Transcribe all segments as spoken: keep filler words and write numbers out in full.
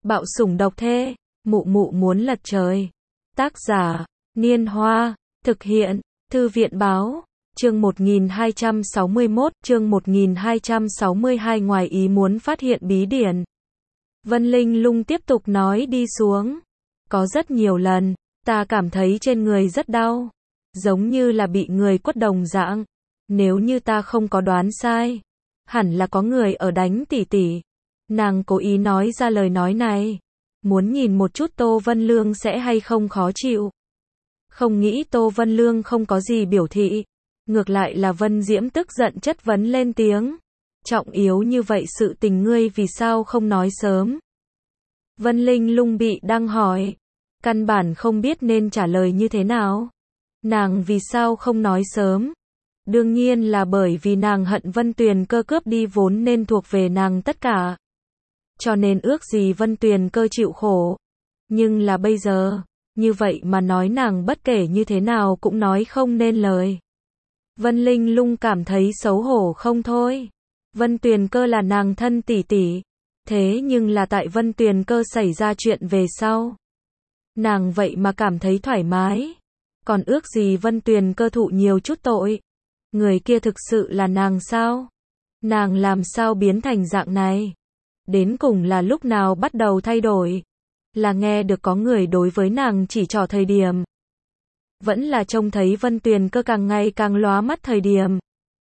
Bạo sủng độc thê, mụ mụ muốn lật trời. Tác giả, Niên Hoa, thực hiện, Thư viện Báo, chương một nghìn hai trăm sáu mươi mốt, chương một nghìn hai trăm sáu mươi hai ngoài ý muốn phát hiện bí điển. Vân Linh Lung tiếp tục nói đi xuống. Có rất nhiều lần, ta cảm thấy trên người rất đau, giống như là bị người quất đồng dạng. Nếu như ta không có đoán sai, hẳn là có người ở đánh tỷ tỷ. Nàng cố ý nói ra lời nói này, muốn nhìn một chút Tô Vân Lương sẽ hay không khó chịu. Không nghĩ Tô Vân Lương không có gì biểu thị, ngược lại là Vân Diễm tức giận chất vấn lên tiếng. Trọng yếu như vậy sự tình ngươi vì sao không nói sớm? Vân Linh Lung bị đang hỏi, căn bản không biết nên trả lời như thế nào. Nàng vì sao không nói sớm? Đương nhiên là bởi vì nàng hận Vân Tuyền Cơ cướp đi vốn nên thuộc về nàng tất cả. Cho nên ước gì Vân Tuyền Cơ chịu khổ. Nhưng là bây giờ, như vậy mà nói nàng bất kể như thế nào cũng nói không nên lời. Vân Linh Lung cảm thấy xấu hổ không thôi. Vân Tuyền Cơ là nàng thân tỷ tỷ, thế nhưng là tại Vân Tuyền Cơ xảy ra chuyện về sau, nàng vậy mà cảm thấy thoải mái. Còn ước gì Vân Tuyền Cơ thụ nhiều chút tội. Người kia thực sự là nàng sao? Nàng làm sao biến thành dạng này? Đến cùng là lúc nào bắt đầu thay đổi? Là nghe được có người đối với nàng chỉ trỏ thời điểm, vẫn là trông thấy Vân Tuyền Cơ càng ngày càng lóa mắt thời điểm?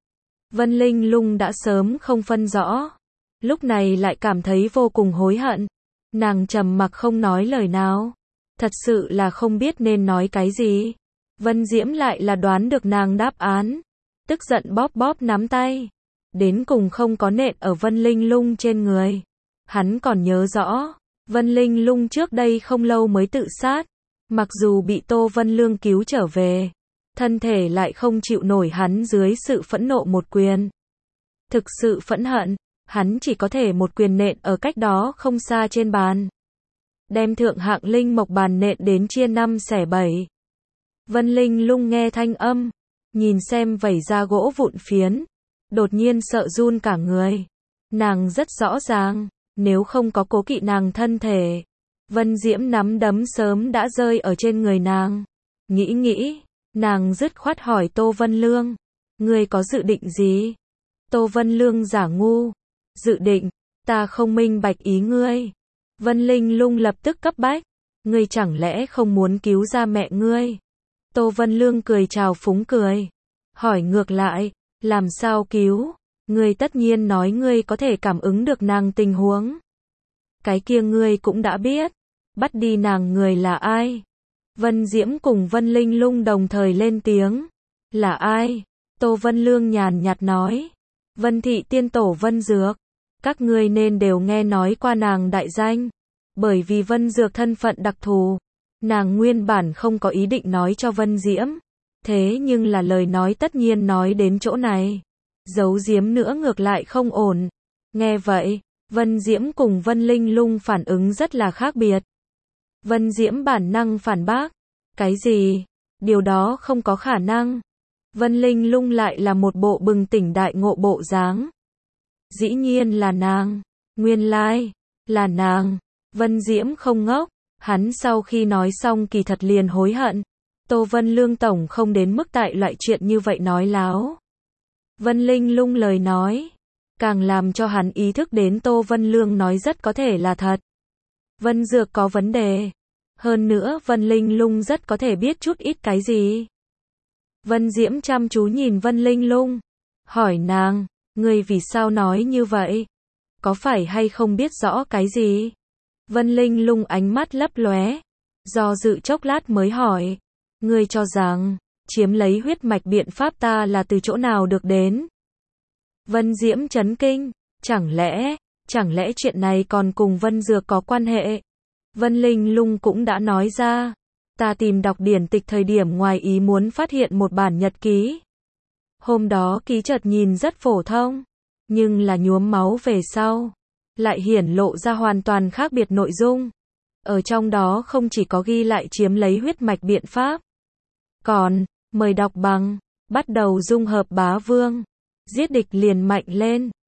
Vân Linh Lung đã sớm không phân rõ, lúc này lại cảm thấy vô cùng hối hận. Nàng trầm mặc không nói lời nào, thật sự là không biết nên nói cái gì. Vân Diễm lại là đoán được nàng đáp án, tức giận bóp bóp nắm tay, đến cùng không có nện ở Vân Linh Lung trên người. Hắn còn nhớ rõ, Vân Linh Lung trước đây không lâu mới tự sát, mặc dù bị Tô Vân Lương cứu trở về, thân thể lại không chịu nổi hắn dưới sự phẫn nộ một quyền. Thực sự phẫn hận, hắn chỉ có thể một quyền nện ở cách đó không xa trên bàn, đem thượng hạng linh mộc bàn nện đến chia năm xẻ bảy. Vân Linh Lung nghe thanh âm, nhìn xem vẩy ra gỗ vụn phiến, đột nhiên sợ run cả người. Nàng rất rõ ràng, nếu không có cố kỵ nàng thân thể, Vân Diễm nắm đấm sớm đã rơi ở trên người nàng. Nghĩ nghĩ, nàng dứt khoát hỏi Tô Vân Lương, ngươi có dự định gì? Tô Vân Lương giả ngu, dự định, ta không minh bạch ý ngươi. Vân Linh Lung lập tức cấp bách, ngươi chẳng lẽ không muốn cứu ra mẹ ngươi? Tô Vân Lương cười chào phúng cười, hỏi ngược lại, làm sao cứu? Ngươi tất nhiên nói ngươi có thể cảm ứng được nàng tình huống. Cái kia ngươi cũng đã biết, bắt đi nàng người là ai? Vân Diễm cùng Vân Linh Lung đồng thời lên tiếng, là ai? Tô Vân Lương nhàn nhạt nói, Vân Thị Tiên Tổ Vân Dược. Các ngươi nên đều nghe nói qua nàng đại danh, bởi vì Vân Dược thân phận đặc thù. Nàng nguyên bản không có ý định nói cho Vân Diễm, thế nhưng là lời nói tất nhiên nói đến chỗ này, giấu giếm nữa ngược lại không ổn. Nghe vậy, Vân Diễm cùng Vân Linh Lung phản ứng rất là khác biệt. Vân Diễm bản năng phản bác, cái gì? Điều đó không có khả năng. Vân Linh Lung lại là một bộ bừng tỉnh đại ngộ bộ dáng. Dĩ nhiên là nàng, nguyên lai, là nàng. Vân Diễm không ngốc. Hắn sau khi nói xong kỳ thật liền hối hận. Tô Vân Lương tổng không đến mức tại loại chuyện như vậy nói láo. Vân Linh Lung lời nói, càng làm cho hắn ý thức đến Tô Vân Lương nói rất có thể là thật. Vân Dược có vấn đề. Hơn nữa Vân Linh Lung rất có thể biết chút ít cái gì. Vân Diễm chăm chú nhìn Vân Linh Lung, hỏi nàng, ngươi vì sao nói như vậy? Có phải hay không biết rõ cái gì? Vân Linh Lung ánh mắt lấp lóe, do dự chốc lát mới hỏi, ngươi cho rằng, chiếm lấy huyết mạch biện pháp ta là từ chỗ nào được đến? Vân Diễm chấn kinh, chẳng lẽ, chẳng lẽ chuyện này còn cùng Vân Dược có quan hệ? Vân Linh Lung cũng đã nói ra, ta tìm đọc điển tịch thời điểm ngoài ý muốn phát hiện một bản nhật ký. Hôm đó ký chợt nhìn rất phổ thông, nhưng là nhuốm máu về sau, lại hiển lộ ra hoàn toàn khác biệt nội dung. Ở trong đó không chỉ có ghi lại chiếm lấy huyết mạch biện pháp, còn, mời đọc bằng, bắt đầu dung hợp bá vương, giết địch liền mạnh lên.